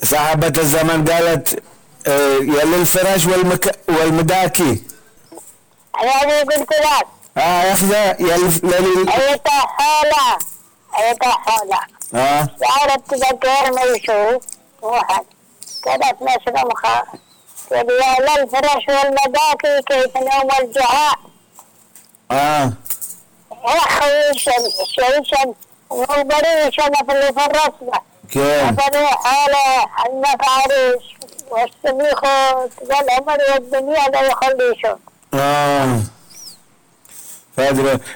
صاحبة الزمن قالت يا للفراش والمداكي. أنا قلت لك يا أخي أيتها حالة أيتها حالة صارت تذكر ما يشوف واحد كانت مسرمخة تقول يا للفراش والمداكي كيف نوم الجهاء. يا أخي شيشن وبريشن في اللي في الرسمة أبري حالة المفاريش والسميخوت والعمر والدنيا لا يخليشون. فادري